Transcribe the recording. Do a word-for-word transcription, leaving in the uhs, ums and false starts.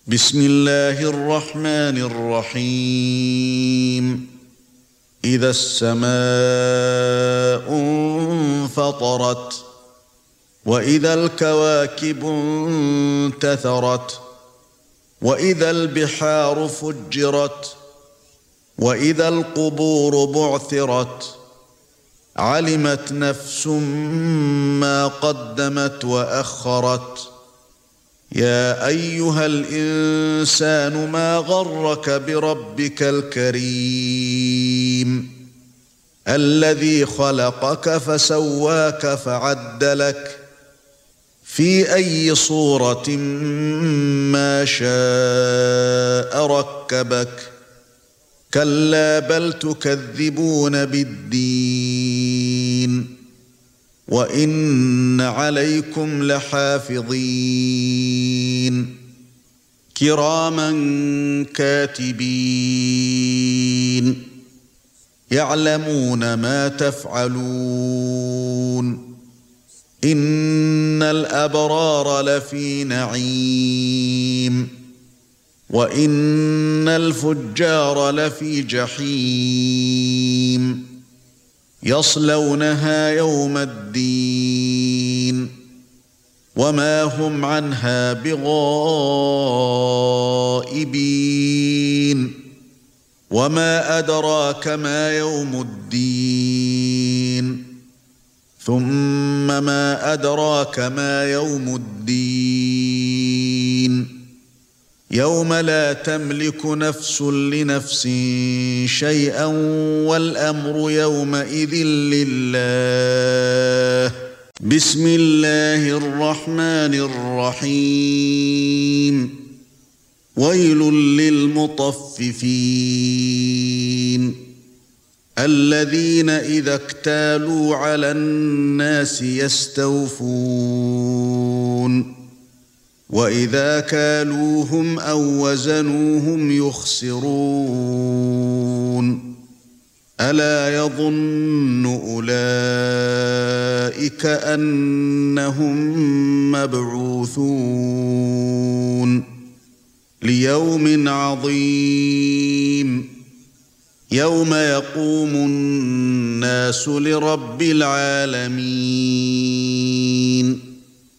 بسم الله الرحمن الرحيم إذا السماء انفطرت وإذا الكواكب انتثرت وإذا البحار فجرت وإذا القبور بعثرت علمت نفس ما قدمت وأخرت يا أيها الإنسان ما غرك بربك الكريم الذي خلقك فسواك فعدلك في أي صورة ما شاء ركبك كلا بل تكذبون بالدين وإن عليكم لحافظين كراما كاتبين يعلمون ما تفعلون إن الأبرار لفي نعيم وإن الفجار لفي جحيم يصلونها يوم الدين وما هم عنها بغائبين وما أدراك ما يوم الدين ثم ما أدراك ما يوم الدين يوم لا تملك نفس لنفس شيئا والأمر يومئذ لله بسم الله الرحمن الرحيم ويل للمطففين الذين إذا اكتالوا على الناس يستوفون وإذا كالوهم أو وزنوهم يخسرون ألا يظن أولئك أنهم مبعوثون ليوم عظيم يوم يقوم الناس لرب العالمين